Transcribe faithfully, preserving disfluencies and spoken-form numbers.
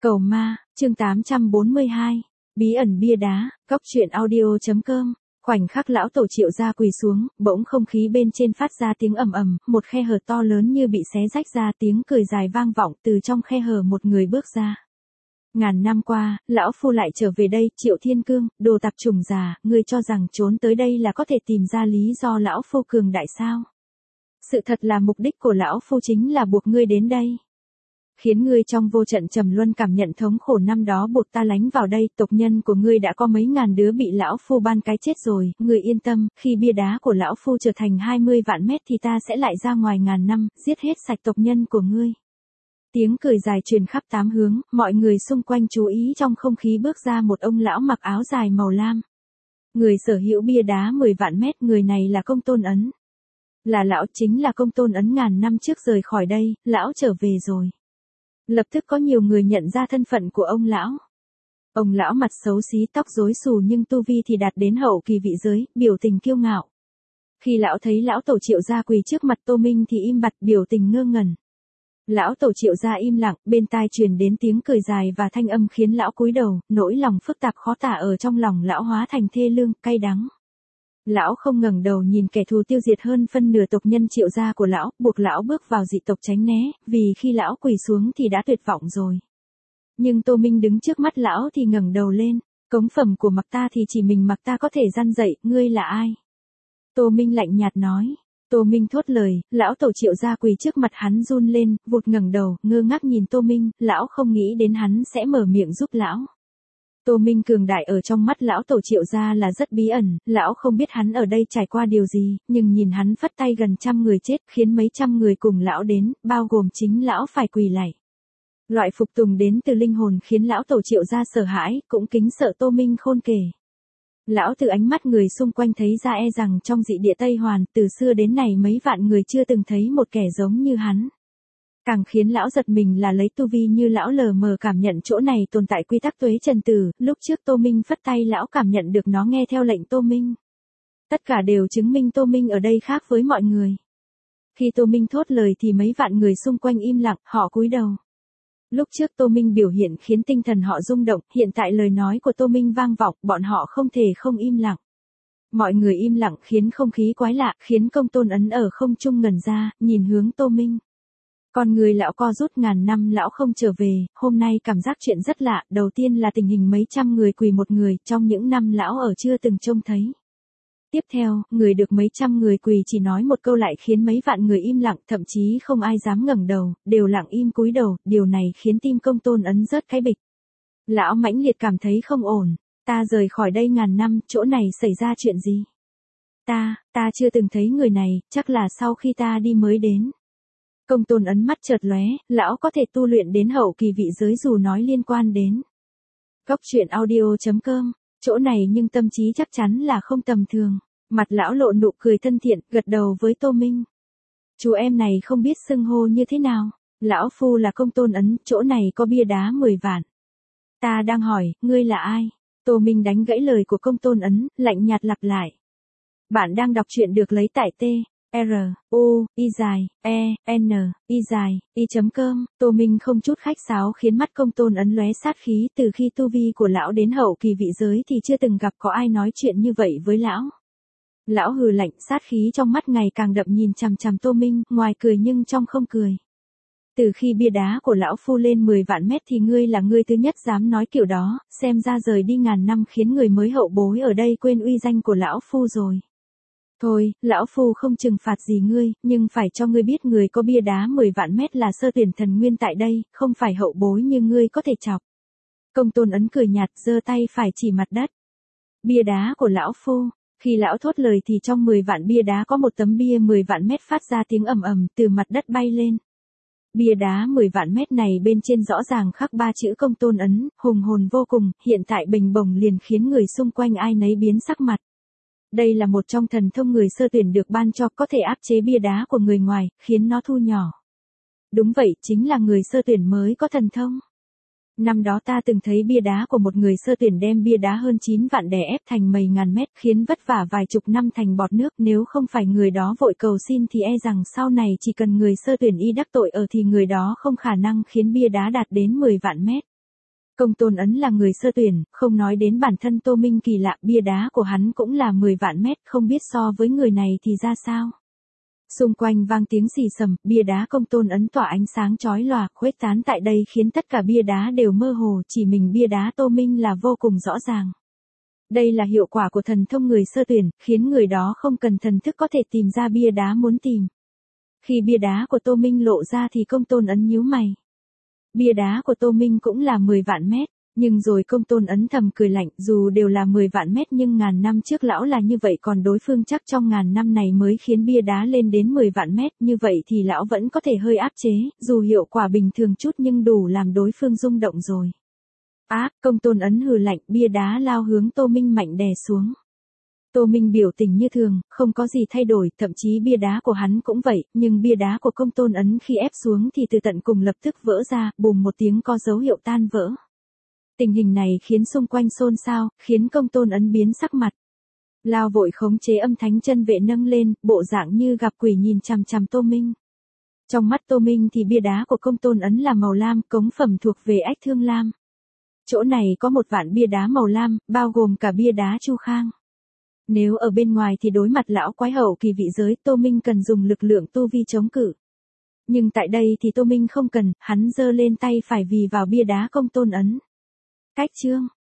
Cầu ma, chương tám trăm bốn mươi hai. Bí ẩn bia đá, góc truyện audio.com. Khoảnh khắc lão tổ Triệu gia quỳ xuống, bỗng không khí bên trên phát ra tiếng ầm ầm, một khe hở to lớn như bị xé rách ra, tiếng cười dài vang vọng, từ trong khe hở một người bước ra. Ngàn năm qua, lão phu lại trở về đây, Triệu Thiên Cương, đồ tạp chủng già, ngươi cho rằng trốn tới đây là có thể tìm ra lý do lão phu cường đại sao? Sự thật là mục đích của lão phu chính là buộc ngươi đến đây. Khiến ngươi trong vô trận trầm luân cảm nhận thống khổ năm đó buộc ta lánh vào đây, tộc nhân của ngươi đã có mấy ngàn đứa bị lão phu ban cái chết rồi, ngươi yên tâm, khi bia đá của lão phu trở thành hai mươi vạn mét thì ta sẽ lại ra ngoài ngàn năm, giết hết sạch tộc nhân của ngươi. Tiếng cười dài truyền khắp tám hướng, mọi người xung quanh chú ý, trong không khí bước ra một ông lão mặc áo dài màu lam. Người sở hữu bia đá mười vạn mét, người này là Công Tôn Ấn. Là lão, chính là Công Tôn Ấn ngàn năm trước rời khỏi đây, lão trở về rồi. Lập tức có nhiều người nhận ra thân phận của ông lão. Ông lão mặt xấu xí, tóc rối xù nhưng tu vi thì đạt đến hậu kỳ vị giới, biểu tình kiêu ngạo. Khi lão thấy lão tổ Triệu gia quỳ trước mặt Tô Minh thì im bặt, biểu tình ngơ ngẩn. Lão tổ Triệu gia im lặng, bên tai truyền đến tiếng cười dài và thanh âm khiến lão cúi đầu, nỗi lòng phức tạp khó tả ở trong lòng lão hóa thành thê lương, cay đắng. Lão không ngẩng đầu nhìn kẻ thù tiêu diệt hơn phân nửa tộc nhân Triệu gia của lão, buộc lão bước vào dị tộc tránh né, vì khi lão quỳ xuống thì đã tuyệt vọng rồi. Nhưng Tô Minh đứng trước mắt lão thì ngẩng đầu lên, cống phẩm của mặc ta thì chỉ mình mặc ta có thể răn dậy, ngươi là ai? Tô Minh lạnh nhạt nói. Tô Minh thốt lời, lão tổ Triệu gia quỳ trước mặt hắn run lên, vụt ngẩng đầu, ngơ ngác nhìn Tô Minh, lão không nghĩ đến hắn sẽ mở miệng giúp lão. Tô Minh cường đại ở trong mắt lão tổ Triệu gia là rất bí ẩn, lão không biết hắn ở đây trải qua điều gì, nhưng nhìn hắn phất tay gần trăm người chết, khiến mấy trăm người cùng lão đến, bao gồm chính lão phải quỳ lạy. Loại phục tùng đến từ linh hồn khiến lão tổ Triệu gia sợ hãi, cũng kính sợ Tô Minh khôn kể. Lão từ ánh mắt người xung quanh thấy ra e rằng trong dị địa Tây Hoàn, từ xưa đến nay mấy vạn người chưa từng thấy một kẻ giống như hắn. Càng khiến lão giật mình là lấy tu vi như lão lờ mờ cảm nhận chỗ này tồn tại quy tắc tuế trần tử, lúc trước Tô Minh phất tay lão cảm nhận được nó nghe theo lệnh Tô Minh. Tất cả đều chứng minh Tô Minh ở đây khác với mọi người. Khi Tô Minh thốt lời thì mấy vạn người xung quanh im lặng, họ cúi đầu. Lúc trước Tô Minh biểu hiện khiến tinh thần họ rung động, hiện tại lời nói của Tô Minh vang vọng, bọn họ không thể không im lặng. Mọi người im lặng khiến không khí quái lạ, khiến Công Tôn Ấn ở không trung ngẩn ra, nhìn hướng Tô Minh. Con người lão co rút, ngàn năm lão không trở về, hôm nay cảm giác chuyện rất lạ, đầu tiên là tình hình mấy trăm người quỳ một người, trong những năm lão ở chưa từng trông thấy. Tiếp theo, người được mấy trăm người quỳ chỉ nói một câu lại khiến mấy vạn người im lặng, thậm chí không ai dám ngẩng đầu, đều lặng im cúi đầu, điều này khiến tim Công Tôn Ấn rớt cái bịch. Lão mãnh liệt cảm thấy không ổn, ta rời khỏi đây ngàn năm, chỗ này xảy ra chuyện gì? Ta, ta chưa từng thấy người này, chắc là sau khi ta đi mới đến. Công Tôn Ấn mắt chợt lóe, lão có thể tu luyện đến hậu kỳ vị giới dù nói liên quan đến. Góc truyện audio.com, chỗ này nhưng tâm trí chắc chắn là không tầm thường. Mặt lão lộ nụ cười thân thiện, gật đầu với Tô Minh. Chú em này không biết xưng hô như thế nào. Lão phu là Công Tôn Ấn, chỗ này có bia đá mười vạn. Ta đang hỏi, ngươi là ai? Tô Minh đánh gãy lời của Công Tôn Ấn, lạnh nhạt lặp lại. Bạn đang đọc truyện được lấy tại T. R, U, Y dài, E, N, Y dài, Y.com, Tô Minh không chút khách sáo khiến mắt Công Tôn Ấn lóe sát khí, từ khi tu vi của lão đến hậu kỳ vị giới thì chưa từng gặp có ai nói chuyện như vậy với lão. Lão hừ lạnh, sát khí trong mắt ngày càng đậm nhìn chằm chằm Tô Minh, ngoài cười nhưng trong không cười. Từ khi bia đá của lão phu lên mười vạn mét thì ngươi là ngươi thứ nhất dám nói kiểu đó, xem ra rời đi ngàn năm khiến người mới hậu bối ở đây quên uy danh của lão phu rồi. Thôi, lão phu không trừng phạt gì ngươi, nhưng phải cho ngươi biết người có bia đá mười vạn mét là sơ tuyển thần nguyên tại đây, không phải hậu bối như ngươi có thể chọc. Công Tôn Ấn cười nhạt, giơ tay phải chỉ mặt đất. Bia đá của lão phu. Khi lão thốt lời thì trong mười vạn bia đá có một tấm bia mười vạn mét phát ra tiếng ầm ầm từ mặt đất bay lên. Bia đá mười vạn mét này bên trên rõ ràng khắc ba chữ Công Tôn Ấn, hùng hồn vô cùng, hiện tại bình bồng liền khiến người xung quanh ai nấy biến sắc mặt. Đây là một trong thần thông người sơ tuyển được ban cho, có thể áp chế bia đá của người ngoài, khiến nó thu nhỏ. Đúng vậy, chính là người sơ tuyển mới có thần thông. Năm đó ta từng thấy bia đá của một người sơ tuyển đem bia đá hơn chín vạn đè ép thành mầy ngàn mét, khiến vất vả vài chục năm thành bọt nước, nếu không phải người đó vội cầu xin thì e rằng sau này chỉ cần người sơ tuyển y đắc tội ở thì người đó không khả năng khiến bia đá đạt đến mười vạn mét. Công Tôn Ấn là người Sơ Tuyển, không nói đến bản thân Tô Minh kỳ lạ, bia đá của hắn cũng là mười vạn mét, không biết so với người này thì ra sao. Xung quanh vang tiếng xì xầm, bia đá Công Tôn Ấn tỏa ánh sáng chói lòa, khuếch tán tại đây khiến tất cả bia đá đều mơ hồ, chỉ mình bia đá Tô Minh là vô cùng rõ ràng. Đây là hiệu quả của thần thông người Sơ Tuyển, khiến người đó không cần thần thức có thể tìm ra bia đá muốn tìm. Khi bia đá của Tô Minh lộ ra thì Công Tôn Ấn nhíu mày. Bia đá của Tô Minh cũng là mười vạn mét, nhưng rồi Công Tôn Ấn thầm cười lạnh, dù đều là mười vạn mét nhưng ngàn năm trước lão là như vậy, còn đối phương chắc trong ngàn năm này mới khiến bia đá lên đến mười vạn mét, như vậy thì lão vẫn có thể hơi áp chế, dù hiệu quả bình thường chút nhưng đủ làm đối phương rung động rồi. Á, Công Tôn Ấn hừ lạnh, bia đá lao hướng Tô Minh mạnh đè xuống. Tô Minh biểu tình như thường, không có gì thay đổi, thậm chí bia đá của hắn cũng vậy, nhưng bia đá của Công Tôn Ấn khi ép xuống thì từ tận cùng lập tức vỡ ra, bùm một tiếng có dấu hiệu tan vỡ. Tình hình này khiến xung quanh xôn xao, khiến Công Tôn Ấn biến sắc mặt. Lao vội khống chế âm thánh chân vệ nâng lên, bộ dạng như gặp quỷ nhìn chằm chằm Tô Minh. Trong mắt Tô Minh thì bia đá của Công Tôn Ấn là màu lam, cống phẩm thuộc về ách thương lam. Chỗ này có một vạn bia đá màu lam, bao gồm cả bia đá Chu Khang. Nếu ở bên ngoài thì đối mặt lão quái hậu kỳ vị giới, Tô Minh cần dùng lực lượng tu vi chống cự. Nhưng tại đây thì Tô Minh không cần, hắn giơ lên tay phải vì vào bia đá Công Tôn Ấn. Cách chương